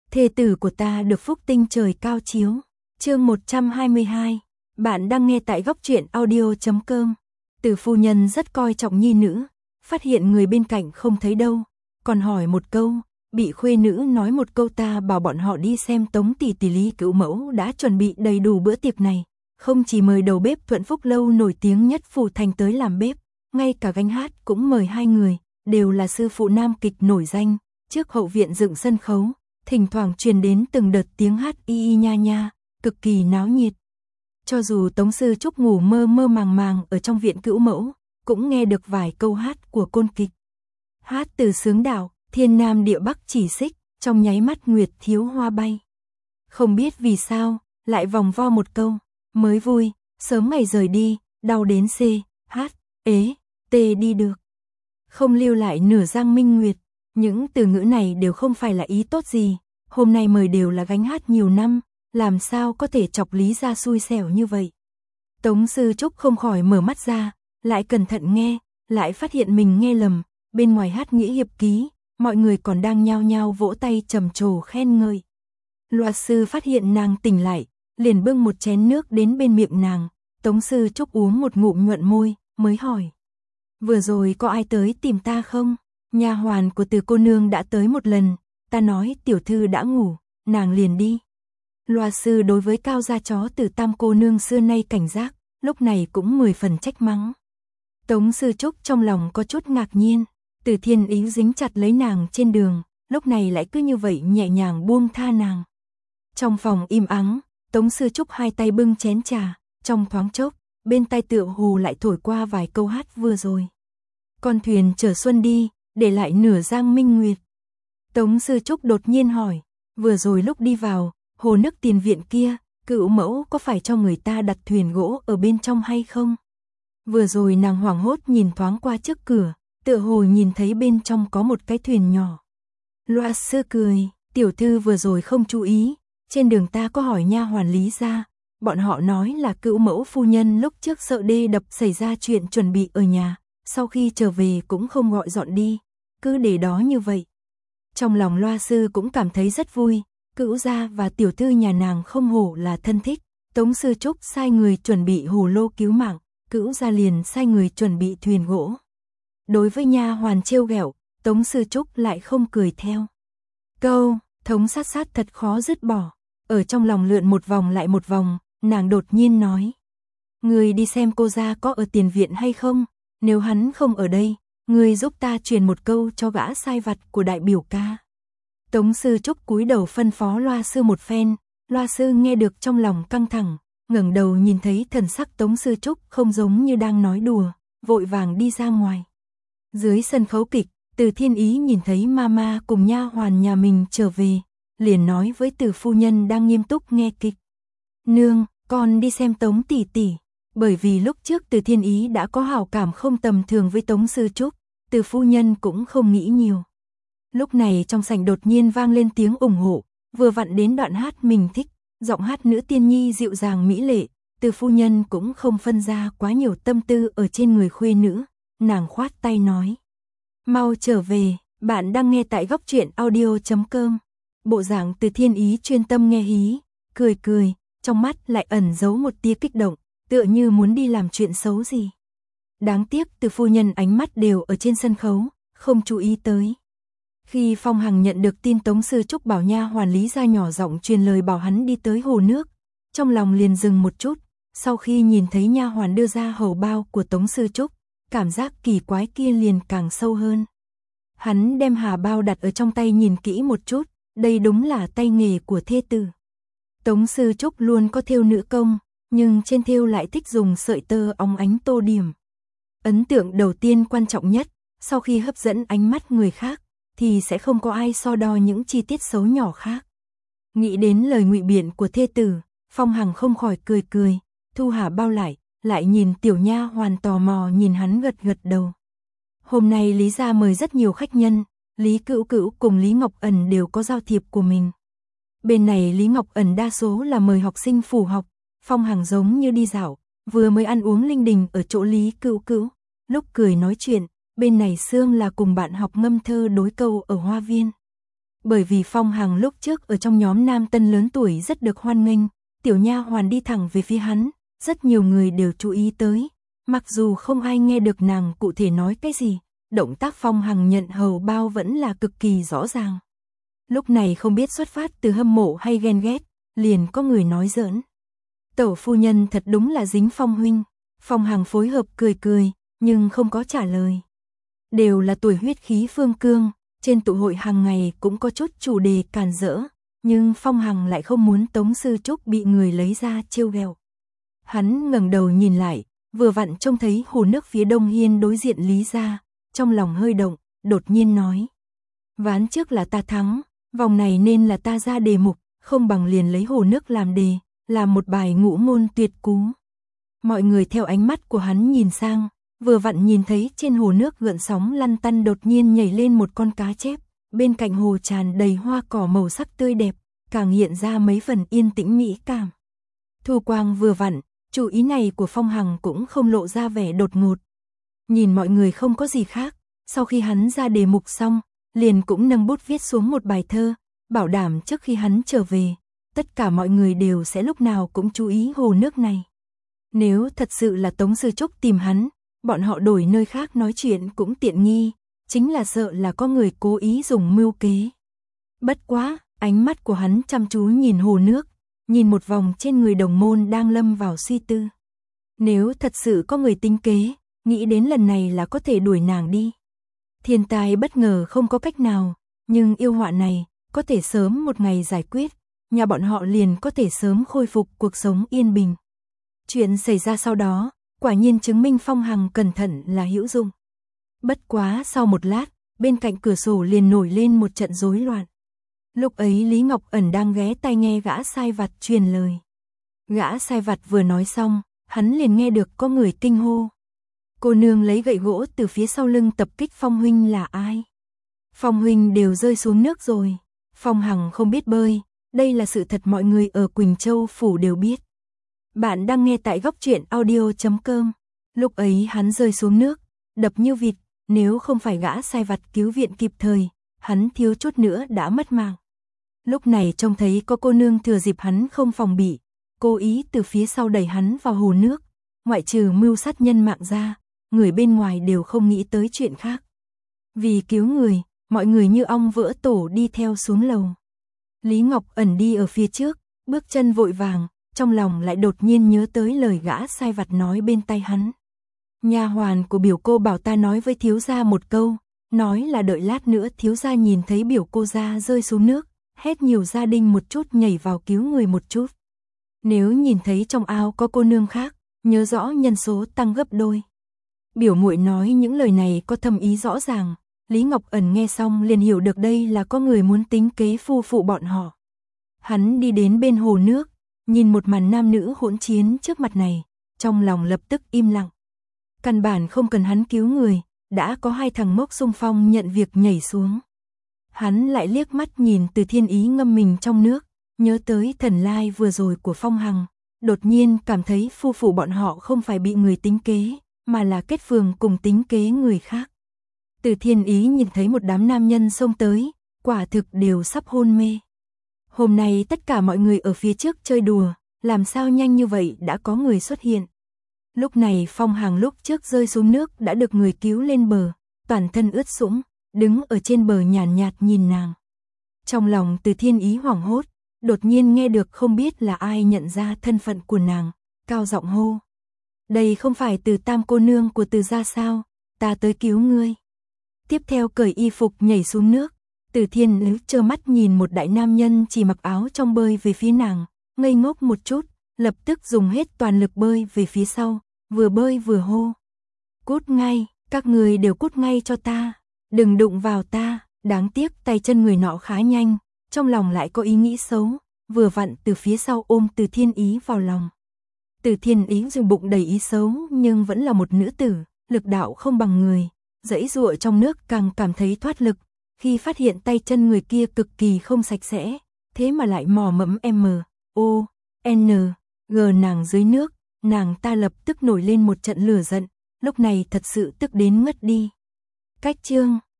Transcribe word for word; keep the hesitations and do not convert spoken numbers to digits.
thê tử của ta được phúc tinh trời cao chiếu. Chương một trăm hai mươi hai. Bạn đang nghe tại góc truyện audio chấm com. Từ phu nhân rất coi trọng nhi nữ, phát hiện người bên cạnh không thấy đâu, còn hỏi một câu, bị khuê nữ nói một câu ta bảo bọn họ đi xem Tống tỷ tỷ Lý Cữu Mẫu đã chuẩn bị đầy đủ bữa tiệc này, không chỉ mời đầu bếp Thuận Phúc lâu nổi tiếng nhất phủ thành tới làm bếp, ngay cả gánh hát cũng mời hai người, đều là sư phụ nam kịch nổi danh, trước hậu viện dựng sân khấu, thỉnh thoảng truyền đến từng đợt tiếng hát y y nha nha, cực kỳ náo nhiệt. Cho dù Tống Sư Trúc ngủ mơ mơ màng màng ở trong viện Cữu Mẫu, cũng nghe được vài câu hát của côn kịch. Hát từ sướng đạo, thiên nam địa bắc chỉ xích, trong nháy mắt nguyệt thiếu hoa bay. Không biết vì sao, lại vòng vo một câu, mới vui, sớm ngày rời đi, đau đến C, H, ế, T đi được. Không lưu lại nửa giang minh nguyệt, những từ ngữ này đều không phải là ý tốt gì, hôm nay mời đều là gánh hát nhiều năm, làm sao có thể chọc Lý ra xui xẻo như vậy. Tống Sư Trúc không khỏi mở mắt ra, lại cẩn thận nghe, lại phát hiện mình nghe lầm, bên ngoài hát nghĩa hiệp ký, mọi người còn đang nhao nhao vỗ tay trầm trồ khen ngợi. Loa sư phát hiện nàng tỉnh lại, liền bưng một chén nước đến bên miệng nàng, Tống Sư Trúc uống một ngụm nhuận môi, mới hỏi. Vừa rồi có ai tới tìm ta không? Nha hoàn của Từ cô nương đã tới một lần, ta nói tiểu thư đã ngủ, nàng liền đi. Loa sư đối với cao gia chó Từ tam cô nương xưa nay cảnh giác, lúc này cũng mười phần trách mắng. Tống Sư Trúc trong lòng có chút ngạc nhiên, Từ Thiên Ý dính chặt lấy nàng trên đường, lúc này lại cứ như vậy nhẹ nhàng buông tha nàng. Trong phòng im ắng, Tống Sư Trúc hai tay bưng chén trà, trong thoáng chốc, bên tai tựa hồ lại thổi qua vài câu hát vừa rồi. Con thuyền chở xuân đi, để lại nửa giang minh nguyệt. Tống Sư Trúc đột nhiên hỏi, vừa rồi lúc đi vào, hồ nước tiền viện kia, Cữu Mẫu có phải cho người ta đặt thuyền gỗ ở bên trong hay không? Vừa rồi nàng hoảng hốt nhìn thoáng qua trước cửa, tựa hồ nhìn thấy bên trong có một cái thuyền nhỏ. Loa sư cười, tiểu thư vừa rồi không chú ý, trên đường ta có hỏi nha hoàn Lý ra, bọn họ nói là Cữu Mẫu phu nhân lúc trước sợ đê đập xảy ra chuyện chuẩn bị ở nhà, sau khi trở về cũng không gọi dọn đi, cứ để đó như vậy. Trong lòng Loa sư cũng cảm thấy rất vui, Cữu gia và tiểu thư nhà nàng không hổ là thân thích. Tống Sư Trúc sai người chuẩn bị hồ lô cứu mạng, Cữu gia liền sai người chuẩn bị thuyền gỗ. Đối với nha hoàn trêu ghẹo, Tống Sư Trúc lại không cười theo. Câu thống sát sát thật khó dứt bỏ, ở trong lòng lượn một vòng lại một vòng, nàng đột nhiên nói: "Ngươi đi xem cô gia có ở tiền viện hay không, nếu hắn không ở đây, ngươi giúp ta truyền một câu cho gã sai vặt của đại biểu ca." Tống Sư Trúc cúi đầu phân phó Loa sư một phen, Loa sư nghe được trong lòng căng thẳng, ngẩng đầu nhìn thấy thần sắc Tống Sư Trúc không giống như đang nói đùa, vội vàng đi ra ngoài. Dưới sân khấu kịch, Từ Thiên Ý nhìn thấy mama cùng nha hoàn nhà mình trở về, liền nói với Từ phu nhân đang nghiêm túc nghe kịch: "Nương, con đi xem Tống tỷ tỷ." Bởi vì lúc trước Từ Thiên Ý đã có hảo cảm không tầm thường với Tống Sư Trúc, Từ phu nhân cũng không nghĩ nhiều. Lúc này trong sảnh đột nhiên vang lên tiếng ủng hộ, vừa vặn đến đoạn hát mình thích, giọng hát nữ tiên nhi dịu dàng mỹ lệ, Từ phu nhân cũng không phân ra quá nhiều tâm tư ở trên người khuê nữ, nàng khoát tay nói: "Mau trở về, bạn đang nghe tại góc truyện audio chấm com." Bộ dạng Từ Thiên Ý chuyên tâm nghe hí, cười cười, trong mắt lại ẩn giấu một tia kích động, tựa như muốn đi làm chuyện xấu gì. Đáng tiếc Từ phu nhân ánh mắt đều ở trên sân khấu, không chú ý tới. Khi Phong Hằng nhận được tin Tống Sư Trúc bảo nha hoàn Lý ra nhỏ giọng truyền lời bảo hắn đi tới hồ nước, trong lòng liền dừng một chút, sau khi nhìn thấy nha hoàn đưa ra hầu bao của Tống Sư Trúc, cảm giác kỳ quái kia liền càng sâu hơn. Hắn đem hà bao đặt ở trong tay nhìn kỹ một chút, đây đúng là tay nghề của thê tử. Tống Sư Trúc luôn có thêu nữ công, nhưng trên thêu lại thích dùng sợi tơ óng ánh tô điểm. Ấn tượng đầu tiên quan trọng nhất, sau khi hấp dẫn ánh mắt người khác, thì sẽ không có ai so đo những chi tiết xấu nhỏ khác. Nghĩ đến lời ngụy biện của thê tử, Phong Hằng không khỏi cười cười, thu hà bao lại, lại nhìn tiểu nha hoàn tò mò nhìn hắn gật gật đầu. Hôm nay Lý gia mời rất nhiều khách nhân, Lý Cữu Cữu cùng Lý Ngọc Ẩn đều có giao thiệp của mình. Bên này Lý Ngọc Ẩn đa số là mời học sinh phủ học, Phong Hằng giống như đi dạo, vừa mới ăn uống linh đình ở chỗ Lý Cữu Cữu, lúc cười nói chuyện, bên này Sương là cùng bạn học ngâm thơ đối câu ở hoa viên. Bởi vì Phong Hằng lúc trước ở trong nhóm nam tân lớn tuổi rất được hoan nghênh, tiểu nha hoàn đi thẳng về phía hắn, rất nhiều người đều chú ý tới, mặc dù không ai nghe được nàng cụ thể nói cái gì, động tác Phong Hằng nhận hầu bao vẫn là cực kỳ rõ ràng. Lúc này không biết xuất phát từ hâm mộ hay ghen ghét, liền có người nói giỡn. Tẩu phu nhân thật đúng là dính Phong huynh. Phong Hằng phối hợp cười cười, nhưng không có trả lời. Đều là tuổi huyết khí phương cương, trên tụ hội hàng ngày cũng có chút chủ đề càn rỡ, nhưng Phong Hằng lại không muốn Tống Sư Trúc bị người lấy ra trêu ghẹo. Hắn ngẩng đầu nhìn lại, vừa vặn trông thấy hồ nước phía đông hiên đối diện Lý gia, trong lòng hơi động, đột nhiên nói: "Ván trước là ta thắng, vòng này nên là ta ra đề mục, không bằng liền lấy hồ nước làm đề, làm một bài ngũ ngôn tuyệt cú." Mọi người theo ánh mắt của hắn nhìn sang, vừa vặn nhìn thấy trên hồ nước gợn sóng lăn tăn đột nhiên nhảy lên một con cá chép, bên cạnh hồ tràn đầy hoa cỏ màu sắc tươi đẹp, càng hiện ra mấy phần yên tĩnh mỹ cảm. Thu quang vừa vặn, chủ ý này của Phong Hằng cũng không lộ ra vẻ đột ngột. Nhìn mọi người không có gì khác, sau khi hắn ra đề mục xong, liền cũng nâng bút viết xuống một bài thơ, bảo đảm trước khi hắn trở về, tất cả mọi người đều sẽ lúc nào cũng chú ý hồ nước này. Nếu thật sự là Tống Sư Trúc tìm hắn, bọn họ đổi nơi khác nói chuyện cũng tiện nghi, chính là sợ là có người cố ý dùng mưu kế. Bất quá, ánh mắt của hắn chăm chú nhìn hồ nước, nhìn một vòng trên người đồng môn đang lâm vào suy tư. Nếu thật sự có người tính kế, nghĩ đến lần này là có thể đuổi nàng đi. Thiên tai bất ngờ không có cách nào, nhưng yêu họa này, có thể sớm một ngày giải quyết, nhà bọn họ liền có thể sớm khôi phục cuộc sống yên bình. Chuyện xảy ra sau đó, quả nhiên chứng minh Phong Hằng cẩn thận là hữu dụng. Bất quá sau một lát, bên cạnh cửa sổ liền nổi lên một trận rối loạn. Lúc ấy Lý Ngọc Ẩn đang ghé tai nghe gã sai vặt truyền lời. Gã sai vặt vừa nói xong, hắn liền nghe được có người kinh hô: "Cô nương lấy gậy gỗ từ phía sau lưng tập kích Phong huynh là ai? Phong huynh đều rơi xuống nước rồi." Phong Hằng không biết bơi, đây là sự thật mọi người ở Quỳnh Châu phủ đều biết. Bạn đang nghe tại góc truyện audio chấm com. Lúc ấy hắn rơi xuống nước, đập như vịt, nếu không phải gã sai vặt cứu viện kịp thời, hắn thiếu chút nữa đã mất mạng. Lúc này trông thấy có cô nương thừa dịp hắn không phòng bị, cố ý từ phía sau đẩy hắn vào hồ nước, ngoại trừ mưu sát nhân mạng ra, người bên ngoài đều không nghĩ tới chuyện khác. Vì cứu người, mọi người như ong vỡ tổ đi theo xuống lầu. Lý Ngọc Ẩn đi ở phía trước, bước chân vội vàng, trong lòng lại đột nhiên nhớ tới lời gã sai vặt nói bên tai hắn. Nha hoàn của biểu cô bảo ta nói với thiếu gia một câu, nói là đợi lát nữa thiếu gia nhìn thấy biểu cô gia rơi xuống nước, hét nhiều gia đình một chút nhảy vào cứu người một chút. Nếu nhìn thấy trong ao có cô nương khác, nhớ rõ nhân số tăng gấp đôi. Biểu muội nói những lời này có thâm ý rõ ràng, Lý Ngọc Ẩn nghe xong liền hiểu được đây là có người muốn tính kế phu phụ bọn họ. Hắn đi đến bên hồ nước, nhìn một màn nam nữ hỗn chiến trước mặt này, trong lòng lập tức im lặng. Căn bản không cần hắn cứu người, đã có hai thằng mốc xung phong nhận việc nhảy xuống. Hắn lại liếc mắt nhìn Từ Thiên Ý ngâm mình trong nước, nhớ tới thần lai vừa rồi của Phong Hằng, đột nhiên cảm thấy phu phụ bọn họ không phải bị người tính kế, mà là kết phường cùng tính kế người khác. Từ Thiên Ý nhìn thấy một đám nam nhân xông tới, quả thực đều sắp hôn mê. Hôm nay tất cả mọi người ở phía trước chơi đùa, làm sao nhanh như vậy đã có người xuất hiện. Lúc này Phong Hằng lúc trước rơi xuống nước đã được người cứu lên bờ, toàn thân ướt sũng, đứng ở trên bờ nhàn nhạt, nhạt nhìn nàng. Trong lòng Từ Thiên Ý hoảng hốt, đột nhiên nghe được không biết là ai nhận ra thân phận của nàng, cao giọng hô: "Đây không phải Từ tam cô nương của Từ gia sao, ta tới cứu ngươi." Tiếp theo cởi y phục nhảy xuống nước, Từ Thiên Ý trơ mắt nhìn một đại nam nhân chỉ mặc áo trong bơi về phía nàng, ngây ngốc một chút, lập tức dùng hết toàn lực bơi về phía sau, vừa bơi vừa hô: "Cút ngay, các người đều cút ngay cho ta, đừng đụng vào ta." Đáng tiếc tay chân người nọ khá nhanh, trong lòng lại có ý nghĩ xấu, vừa vặn từ phía sau ôm Từ Thiên Ý vào lòng. Từ Thiên Ý dùng bụng đầy ý xấu nhưng vẫn là một nữ tử, lực đạo không bằng người, giãy giụa trong nước càng cảm thấy thoát lực, khi phát hiện tay chân người kia cực kỳ không sạch sẽ, thế mà lại mò mẫm M, O, N, G nàng dưới nước, nàng ta lập tức nổi lên một trận lửa giận, lúc này thật sự tức đến ngất đi. Cách chương